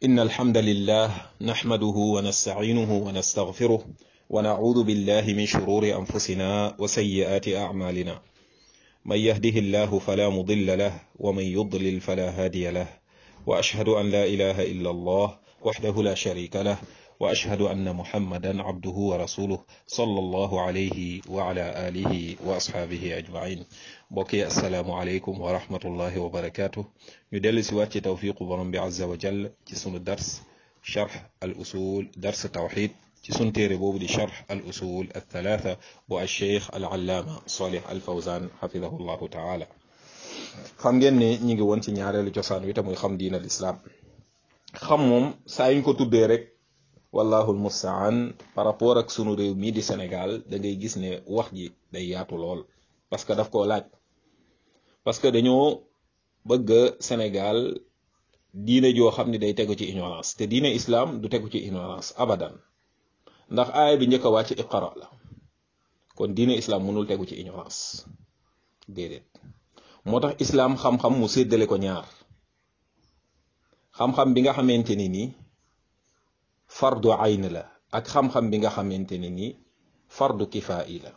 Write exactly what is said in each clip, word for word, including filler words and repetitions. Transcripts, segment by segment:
إن الحمد لله نحمده ونستعينه ونستغفره ونعوذ بالله من شرور أنفسنا وسيئات أعمالنا من يهده الله فلا مضل له ومن يضلل فلا هادي له وأشهد أن لا إله إلا الله وحده لا شريك له وأشهد أن محمدا عبده ورسوله صلى الله عليه وعلى آله وأصحابه أجمعين بقي السلام عليكم ورحمة الله وبركاته ندلس واتي توفيق برم عز وجل جسم الدرس شرح الأصول درس التوحيد جسم تيربوب دي شرح الأصول الثلاثة والشيخ العلامة صالح الفوزان حفظه الله تعالى xam ngeen ne ñi ngi woon ci ñaareelu cosaan wi te muy xam diina l'islam xam moom saa yuñ ko tuddee rek wallahu almustaan par rapport ak sunu réew mii di Sénégal da ngay gis ne wax ji day yaatu lool parce que daf koo laaj parce que dañoo bëgg Sénégal diine joo xam ne day tegu ci ignorance te diine islam du tegu ci ignorance abadan ndax aaya bi njëkk a wàcc iqra la kon diine islam mënul tegu ci ignorance déedéet moo tax islam xam-xam mu séddale ko ñaar xam-xam bi nga xamante ni nii fardu ayn la ak xam-xam bi nga xamante ni nii fardu kifaayi la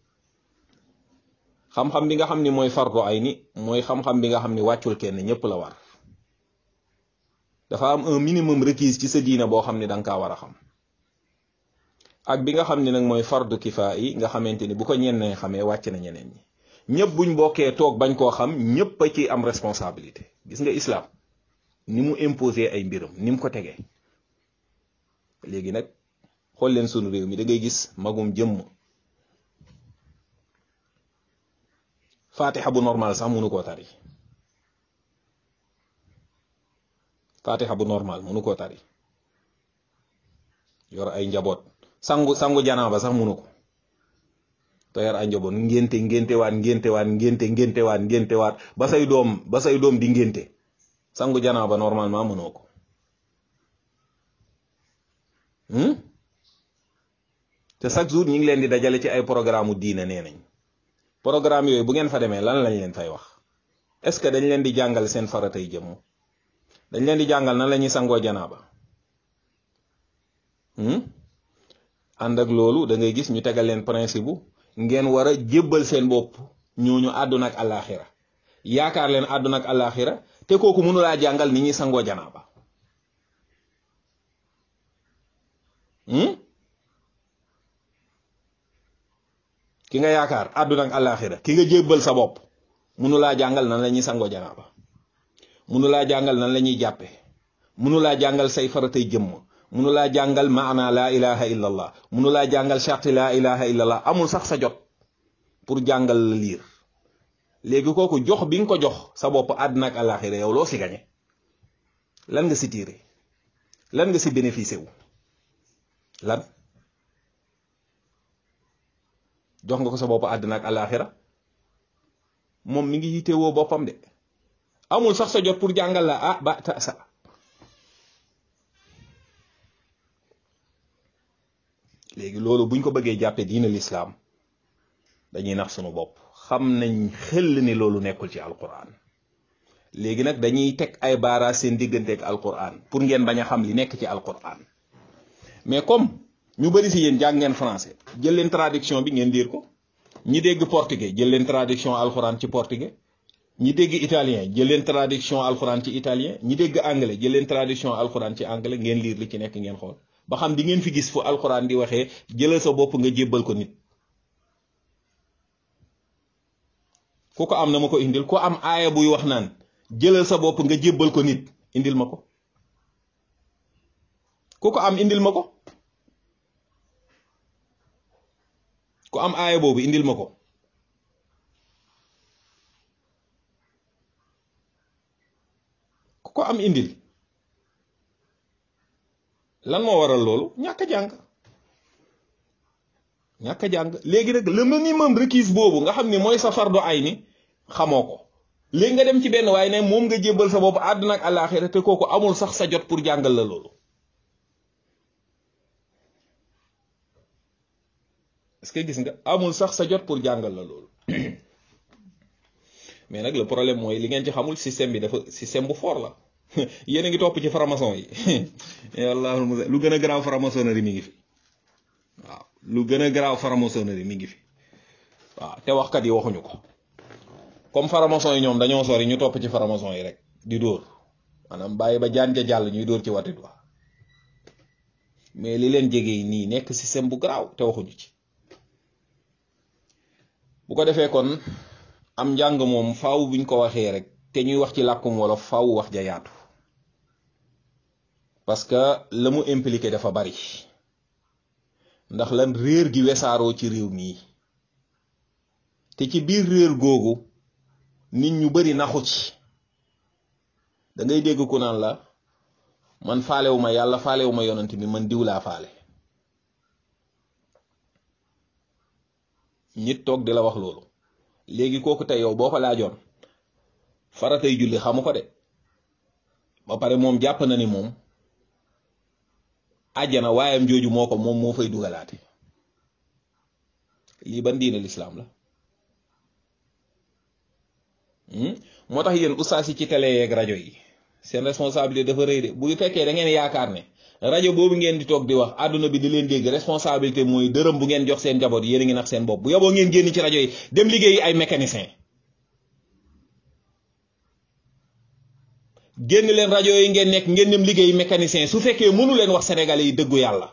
xam-xam bi nga xam ni mooy fardu ayni mooy xam-xam bi nga xam ni wàccul kenn ñëpp la war dafa am un minimum requis ci sa diina boo xam ni da nga kaa war a xam ak bi nga xam ni nag mooy fardu kifaayi nga xamante ni bu ko ñenn xamee wàcc na ñeneen ñi ñëpp buñ bokkee toog bañ koo xam ñëpp a ci am responsabilité gis nga islam ni mu imposer ay mbiram ni mu ko tegee léegi nag xool leen sunu réew mi da ngay gis magum jëmm fatiha bu normal sax mënu koo tari fatiha bu normal mënu koo tari yor ay njaboot sangu sangu janaaba sax mënu ko te yor ay njaboot ngénte ngénte waat ngénte waat ngénte ngénte waat ngénte waat ba say doom ba say doom di ngénte sangu janaaba normalement mënoo ko te chaque jour ñu ngi leen di dajale ci ay programme diine nee nañ programme yooyu bu ngeen fa demee lan lañ leen fay wax est-ce que dañ leen di jàngal seen faratay jëmm dañ leen di jàngal nan la ñuy sangoo janaaba ànd ak loolu da ngay gis ñu tegal leen principe bu ngeen war a jébbal seen bopp ñooñu àdduna ak àllaaxira yaakaar leen àdduna ak àllaaxira te kooku mënu laa jàngal ni ñuy sangoo janaaba ki nga yaakaar àdduna ak àllaaxira ki nga jébbal sa bopp mënu laa jàngal nan la ñuy sangoo janaaba mënu laa jàngal nan la ñuy jàppe mënu laa jàngal say faratay jëmm mënu laa jàngal maana laa ilaha illa allah mënu laa jàngal charte laa ilaha illa allah amul sax sa jot pour jàngal la liir léegi kooku jox bi nga ko jox sa bopp àdduna ak àllaaxira yow loo si gañe lan nga si tiire lan nga si bénéficié wu lan jox nga ko sa bopp àdduna ak àllaaxira moom mi ngi yittewoo boppam de amul sax sa jot pour jàngal la ah ba ta sa léegi loolu buñ ko bëggee jàppe diina lislaam dañuy nax sunu bopp xam nañ xel ni loolu nekkul ci alquran léegi nag dañuy teg ay baaraas seen diggante ak alquran pour ngeen bañ a xam li nekk ci alquran mais comme ñu bari si yéen jàng ngeen français jël leen traduction bi ngeen diir ko ñi dégg portugais jël leen traduction alquran ci portugais ñi dégg italien jël leen traduction alquran ci italien ñi dégg anglais jël leen traduction alquran ci anglais ngeen liir li ci nekk ngeen xool ba xam di ngeen fi gis fu alquran di waxee jëlal sa bopp nga jébbal ko nit ku ko am na ma ko indil ku am aaya buy wax naan jëlal sa bopp nga jébbal ko nit indil ma ko ku ko am indil ma ko ku am aaya boobu indil ma ko ku ko am indil lan moo waral loolu ñàkk a jàng ñàkk a jàng léegi nag le minimum requis boobu nga xam ni mooy sa fardu ay ni xamoo ko léegi nga dem ci benn waaye ne moom nga jébbal sa bopp àdduna ak àllaaxira te kooku amul sax sa jot pour jàngal la loolu est-ce que gis nga amul sax sa jot pour jàngal la loolu mais nag le problème mooy li ngeen ci xamul système bi dafa système bu fort la yéen a ngi topp ci franc-maçon yi yàlla lu gën a garaaw franc-maçonnerie mi ngi fi waaw lu gën a garaaw franc-maçonnerie mi ngi fi waaw te waxkat yi waxuñu ko comme franc-maçon yi ñoom dañoo sori ñu topp ci franc-maçon yi rek di dóor maanaam bàyyi ba jaan ja jàll ñuy dóor ci watit wa mais li leen jege nii nekk système bu garaaw te waxuñu ci bu ko defee kon am njàng moom faaw buñ ko waxee rek te ñuy wax ci làkkum wolof faaw wax ja yaatu parce que la mu impliqué dafa bari ndax lan réer gi wesaaroo ci réew mii te ci biir réer googu nit ñu bari naxu ci da ngay dégg ku naan la man faalewuma yàlla faalewuma yonent bi man diw laa faale nit toog di la wax loolu léegi kooku tey yow boo ko laajoon faratay julli xamu ko de ba pare moom jàpp na ni moom àjjana waayam jooju moo ko moom moo fay dugalaate lii ban diine lislaam la moo tax yéen ustaas yi ci télé yeeg rajo yi seen responsabilité dafa rëy de bu fekkee da ngeen yaakaar ne rajo boobu ngeen di toog di wax àdduna bi di leen dégg responsabilité mooy dërëm bu ngeen jox seen njaboot yéen a ngi nax seen bopp bu yoboo ngeen génn ci rajo yi dem liggéeyi ay mécanicien génn leen rajo yi ngeen nekk ngeen dem liggéeyi mécanicien su fekkee mënu leen wax sénégalais yi dëggu yàlla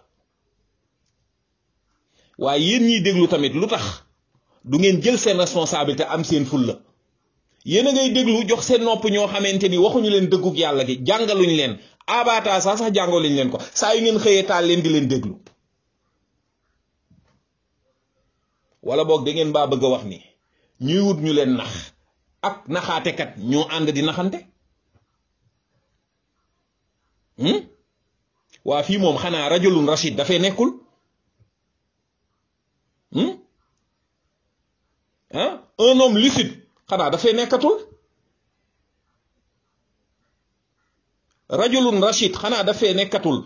waaye yéen ñiy déglu tamit lu tax du ngeen jël seen responsabilité am seen fulla yéen a ngay déglu jox seen nopp ñoo xamante ni waxuñu leen dëggug yàlla gi jàngaluñ leen abata sax sax jàngaluñ leen ko saa yu ngeen xëyee taal leen di leen déglu wala boog da ngeen baa bëgg a wax ni ñuy wut ñu leen nax ak naxaatekat ñoo ànd di naxante waa fii moom xanaa rajulun rashid dafay nekkul ah un homme lucide xanaa dafay nekkatul rajulun rashid xanaa dafay nekkatul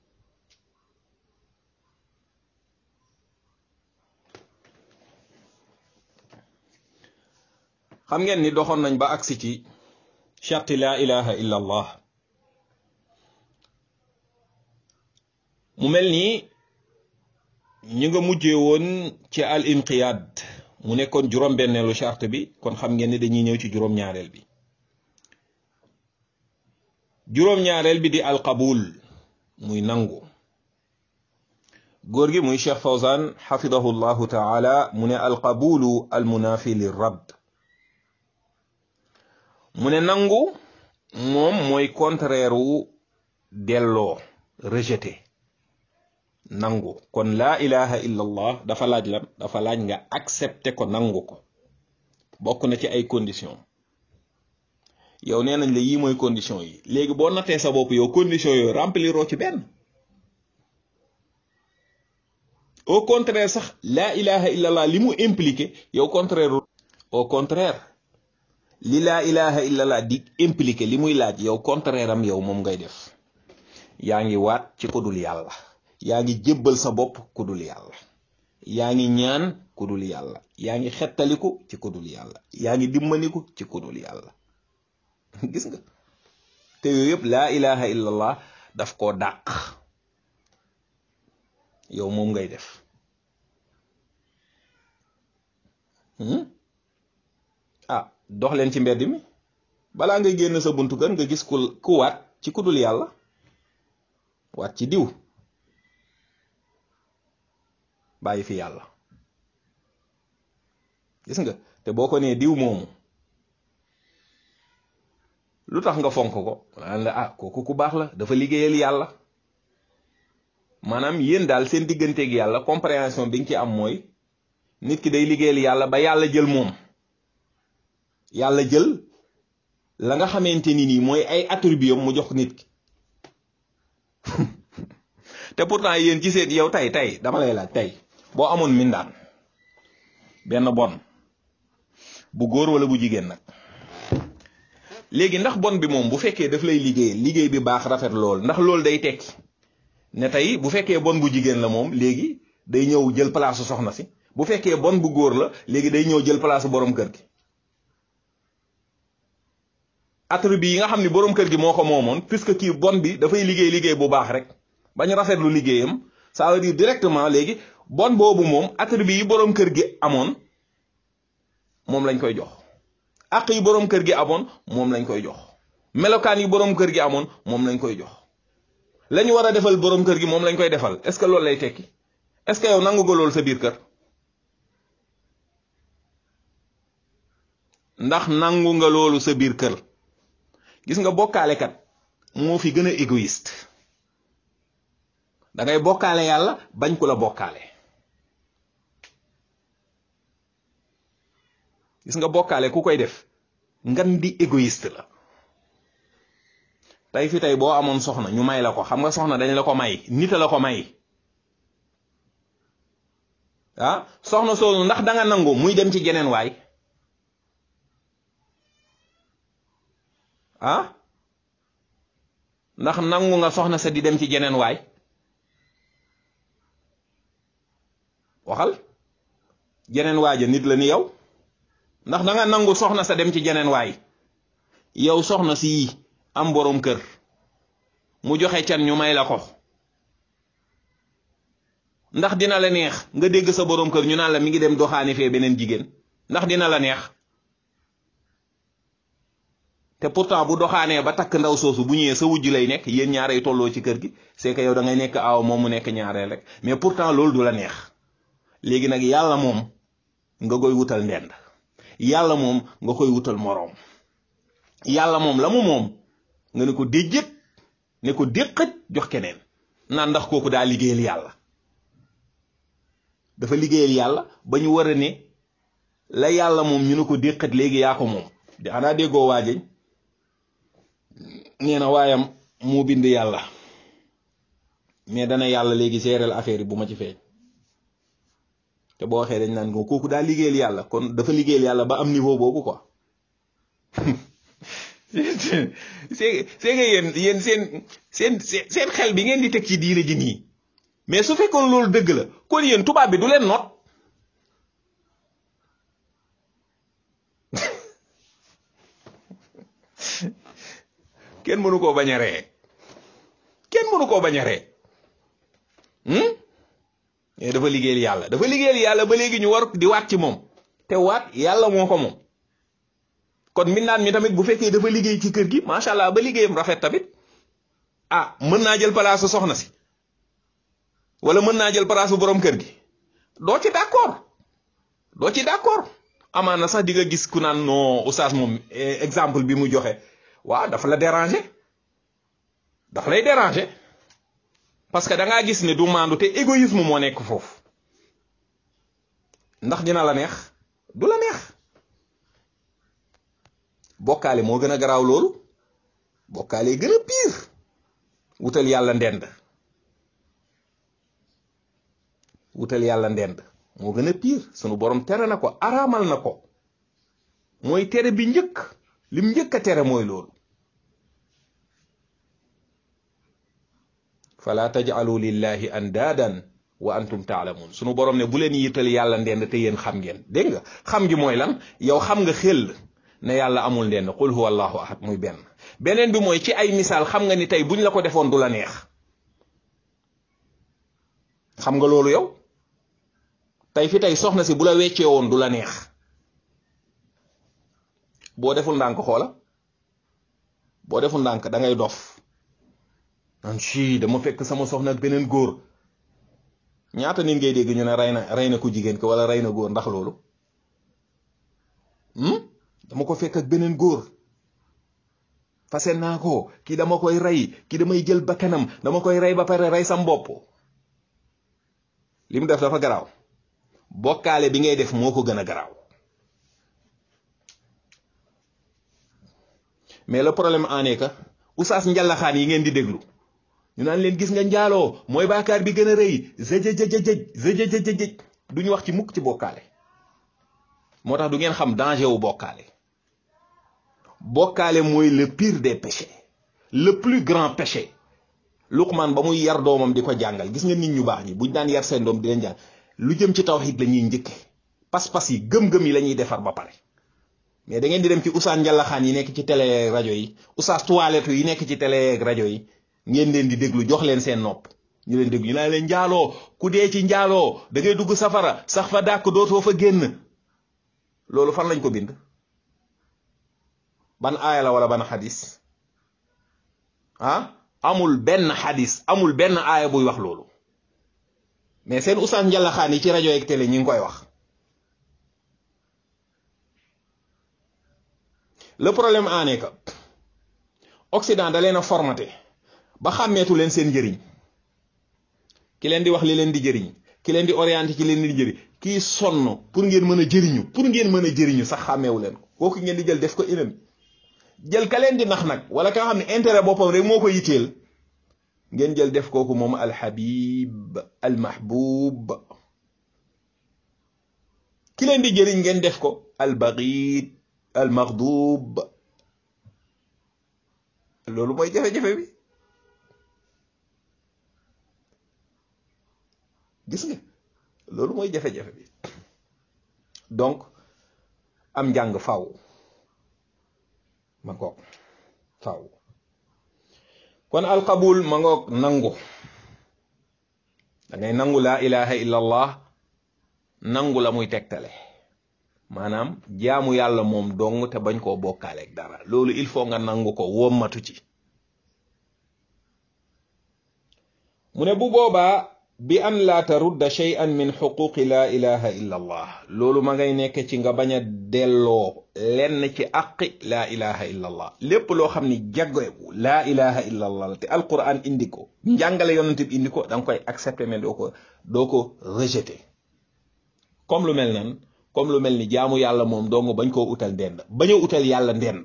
xam ngeen ni doxoon nañ ba agsi ci sharti laa ilaha illa allah mu mel ni ñu nga mujjee woon ci al inqiyaad mu nekkoon juróom-benneelu charte bi kon xam ngeen ni dañuy ñëw ci juróom-ñaareel bi juróom-ñaareel bi di al qabul muy nangu góor gi muy Cheikh Fawzan xafidahu llahu taala mu ne al qabulu al munafi lir radd mu ne nangu moom mooy contraire wu delloo rejeté nangu kon laa ilaha illa allah dafa laaj lan dafa laaj nga accepté ko nangu ko bokk na ci ay condition yow nee nañ la yii mooy condition yi léegi boo nattee sa bopp yow condition yooyu rempliroo ci benn au contraire sax laa ilaha illa allah li mu impliqué yow contraire au contraire li laa ilaha illa allah di impliqué li muy laaj yow contraire am yow moom ngay def yaa ngi waat ci ku dul yàlla yaa ngi jébbal sa bopp ku dul yàlla yaa ngi ñaan ku dul yàlla yaa ngi xettaliku ci ku dul yàlla yaa ngi dimmaniku ci ku dul yàlla gis nga te yooyu yëpp laa ilaha illallah daf koo dàq yow moom ngay def ah dox leen ci mbedd mi balaa ngay génn sa buntu kër nga gis ku ku waat ci ku dul yàlla waat ci diw bàyyi fi yàlla gis nga te boo ko nee diw moomu lu tax nga fonk ko naan la ah kooku ku baax la dafa liggéeyal yàlla maanaam yéen daal seen digganteeg yàlla compréhension bi nga ci am mooy nit ki day liggéeyal yàlla ba yàlla jël moom yàlla jël la nga xamante ni nii mooy ay attributs mu jox nit ki te pourtant yéen ci seen yow tey tey dama lay laaj tey boo amoon mindaan benn bon bu góor wala bu jigéen nag léegi ndax bon bi moom bu fekkee daf lay liggéey liggéey bi baax rafet lool ndax loolu day tekki ne tey bu fekkee bon bu jigéen la moom léegi day ñëw jël place soxna si bu fekkee bon bu góor la léegi day ñëw jël place borom kër gi attribut yi nga xam ni borom kër gi moo ko moomoon puisque kii bon bi dafay liggéey liggéey bu baax rek bañ rafetlu liggéeyam ça veut dire directement léegi bon boobu moom attribut yi borom kër gi amoon moom lañ koy jox àq yi borom kër gi amoon moom lañ koy jox melokaan yi borom kër gi amoon moom lañ koy jox lañu war a defal borom kër gi moom lañ koy defal est-ce que loolu lay tekki est-ce que yow nangu nga loolu sa biir kër ndax nangu nga loolu sa biir kër gis nga bokkaalekat moo fi gën a égoïste da ngay bokkaale yàlla bañ ku la bokkaale gis nga bokkaale ku koy def ngan di égoïste la tey fi tey boo amoon soxna ñu may la ko xam nga soxna dañ la ko may nit la ko may ah soxna soosu ndax da nga nangu muy dem ci geneen waay ah ndax nangu nga soxna sa di dem ci geneen waay waxal geneen waaja nit la ni yow ndax da nga nangu soxna sa dem ci geneen waay yow soxna si am borom kër mu joxe can ñu may la ko ndax dina la neex nga dégg sa borom kër ñu naan la mi ngi dem doxaani fee beneen jigéen ndax dina la neex te pourtant bu doxaanee ba takk ndaw soosu bu ñëwee sa wujj lay nekk yéen ñaarey tolloo ci kër gi c'est que yow da ngay nekk aaw moom mu nekk ñaareel rek mais pourtant loolu du la neex léegi nag yàlla moom nga koy wutal ndend yàlla moom nga koy wutal moroom yàlla moom la mu moom nga ne ko déjjét ne ko déqët jox keneen naan ndax kooku daa liggéeyal yàlla dafa liggéeyal yàlla ba ñu war a ne la yàlla moom ñu ne ko déqët léegi yaa ko moom di xanaa déggoo waajeñ nee na waayam moo bind yàlla mais dana yàlla léegi gérer affaire yi bu ma ci feeñ te boo waxee dañ naan ko kooku daa liggéeyal yàlla kon dafa liggéeyal yàlla ba am niveau boobu quoi c'est c'est que yéen yéen seen seen seen xel bi ngeen di teg ci diine ji nii mais su fekkoon loolu dëgg la kon yéen tubaab bi du leen noot kenn mënu koo bañ a ree kenn mënu koo bañ a ree mais dafa liggéeyal yàlla dafa liggéeyal yàlla ba léegi ñu war di waat ci moom te waat yàlla moo ko moom kon mbindaan mi tamit bu fekkee dafa liggéey ci kër gi macha allah ba liggéeyam rafet tamit ah mën naa jël place soxna si wala mën naa jël place borom kër gi doo ci d'accord doo ci d'accord amaana sax di nga gis ku naan non oustaz moom exemple bi mu joxe waaw dafa la déranger dafa lay déranger parce que da ngaa gis ne du maandu te égoïsme moo nekk foofu ndax dina la neex du la neex bokkaale moo gën a garaaw loolu bokkaale gën a pire wutal yàlla ndend wutal yàlla ndend moo gën a pire sunu borom tere na ko araamal na ko mooy tere bi njëkk lim njëkk a tere mooy loolu fala taj'alu lillahi andaadan wa antum taalamun sunu borom ne bu leen yital yàlla ndend te yéen xam ngeen dégg nga xam gi mooy lan yow xam nga xel ne yàlla amul ndend qul huwa allahu ahad muy benn beneen bi mooy ci ay misaal xam nga ni tey buñ la ko defoon du la neex xam nga loolu yow tey fi tey soxna si bu la weccee woon du la neex boo deful ndànk xoola boo deful ndànk da ngay dof naan ci dama fekk sama soxna ak beneen góor ñaata nit ngay dégg ñu ne rey na rey na ku jigéen ko wala rey na góor ndax loolu dama ko fekk ak beneen góor fase naa ko kii dama koy rey kii damay jël bakkanam dama koy rey ba pare rey sam bopp li mu def dafa garaaw bokkaale bi ngay def moo ko gën a garaaw mais le problème en est que oustaz njàllaxaan yi ngeen di déglu ñu naan leen gis nga njaaloo mooy baakaar bi gën a rëy zëjëjëjëj zëjëjëjëj duñu wax ci mukk ci bokkaale moo tax du ngeen xam danger wu bokkaale bokkaale mooy le pire des péchés le plus grand péché Luqman ba muy yar doomam di ko jàngal gis nga nit ñu baax ñi buñ daan yar seen doom di leen jàng lu jëm ci tawhid la ñuy njëkke pas-pas yi gëm-gëm yi la ñuy defar ba pare mais da ngeen di dem ci oustaz njàllaxaan yi nekk ci télé ak rajo yi oustaz toilette yi nekk ci télé ak rajo yi ngeen leen di déglu jox leen seen nopp ñu leen déglu ñu naa leen njaaloo ku dee ci njaaloo da ngay dugg safara sax fa dàkk dootoo fa génn loolu fan lañ ko bind ban aaya la wala ban xadis ah amul benn xadis amul benn aaya buy wax loolu mais seen oustaz njàllaxaan yi ci rajo ak télé ñi ngi koy wax. le problème en est que Occident da leen a formaté ba xàmmeetu leen seen njëriñ ki leen di wax li leen di jëriñ ki leen di orienté ci leen di jëriñ kii sonn pour ngeen mën a jëriñu pour ngeen mën a jëriñu sax xàmmeewu leen ko kooku ngeen di jël def ko ennemi jël ka leen di nax nag wala ka nga xam ne intérêt boppam rek moo ko yitteel ngeen jël def kooku moom alxabib almahbub ki leen di jëriñ ngeen def ko albaghid almaghdub loolu mooy jafe-jafe bi gis nga loolu mooy jafe-jafe bi donc am njàng faaw ma ngoog faaw kon alqabul ma ngoog nangu da ngay nangu laa ilaha illa allah nangu la muy tegtale maanaam jaamu yàlla moom dong te bañ koo bokkaaleeg dara loolu il faut nga nangu ko wommatu ci mu ne bu boobaa bi an laa tarudda shay'an min xuquqi laa ilaha illa allah loolu ma ngay nekk ci nga bañ a delloo lenn ci aqi laa ilaha illa allah lépp loo xam ni jaggeeku laa ilaha illa allah te alquran indi ko njàngale yonent bi indi ko da nga koy accepter mais doo ko doo ko rejeter comme lu mel nan comme lu mel ni jaamu yàlla moom dong bañ koo utal ndend bañ a utal yàlla ndend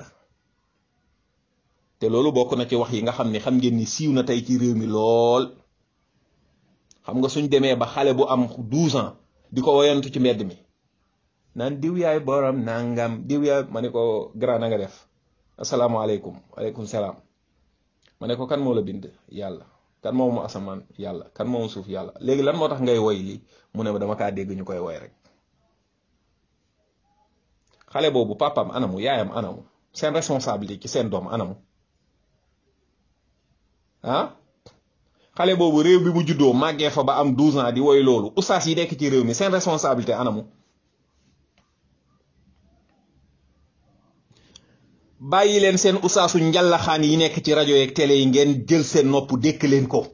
te loolu bokk na ci wax yi nga xam ni xam ngeen ni siiw na tey ci réew mi lool xam nga suñ demee ba xale bu am douze ans di ko woyantu ci mbedd mi naan diw yaay borom nangam diw yaay ma ne ko grand na nga def asalaamaaleykum waaleykum salaam ma ne ko kan moo la bind yàlla kan moo mu asamaan yàlla kan moo mu suuf yàlla léegi lan moo tax ngay woy lii mu ne ma dama kaa dégg ñu koy woy rek xale boobu papam anamu yaayam anamu seen responsabilité ci seen doom anamu ah xale boobu réew bi mu juddoo màggee fa ba am douze ans di woy loolu ustaas yi nekk ci réew mi seen responsabilité anamu bàyyi leen seen ustaasu njàllaxaan yi nekk ci rajo yeeg télé yi ngeen jël seen nopp dékk leen ko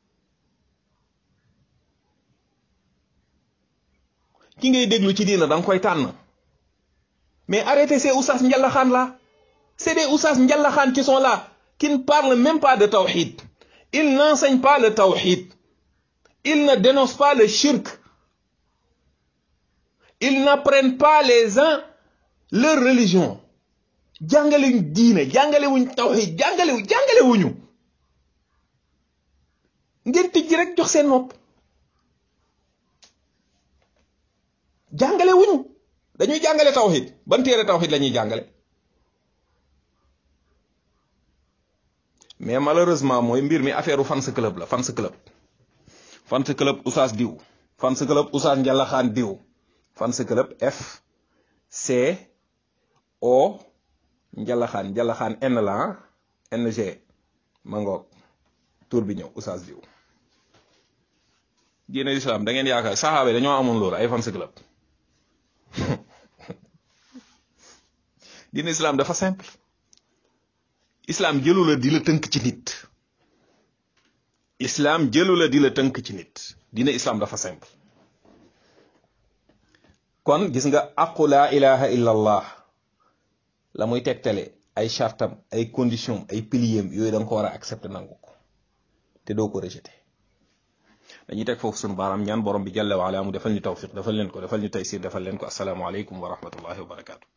ki ngay déglu ci diina danga koy tànn mais arrêtez ces ustaas njàllaxaan là c'est des ustaas njàllaxaan qui sont là qui ne parlent même pas de tawhid. Ils n'enseignent pas le tawhid. Ils ne dénoncent pas le shirk. Ils n'apprennent pas les uns leur religion. jàngalewuñ diine jàngalewuñ tawhid jàngalewu jàngalewuñu ngeen tijji rek jox seen nopp jàngalewuñu dañuy jàngale tawhid ban téere tawhid la ñuy jàngale mais malheureusement mooy mbir mi affaire fans club la fans club fans club Oustaz diw fans club Oustaz Njàllaxaan diw fans club F C O Njàllaxaan Njàllaxaan N la N G ma ngoog tur bi ñëw Oustaz diw diine islam da ngeen yaakaar saxaaba dañoo amoon loolu ay fans club diine islam dafa simple islam jëlu la di la tënk ci nit islam jëlu la di la tënk ci nit diine islam dafa simple kon gis nga aqu laa ilaha illa allah la muy tegtale ay chartam ay condition ay piliers yooyu da nga ko war a accepter nangu ko te doo ko rejeter dañuy teg foofu sunu baaraam ñaan borom bi jalla wa ala mu defal ñu tawfiq defal leen ko defal ñu taysir defal leen ko assalaamu aleykum wa rahmatullahi wa barakatuh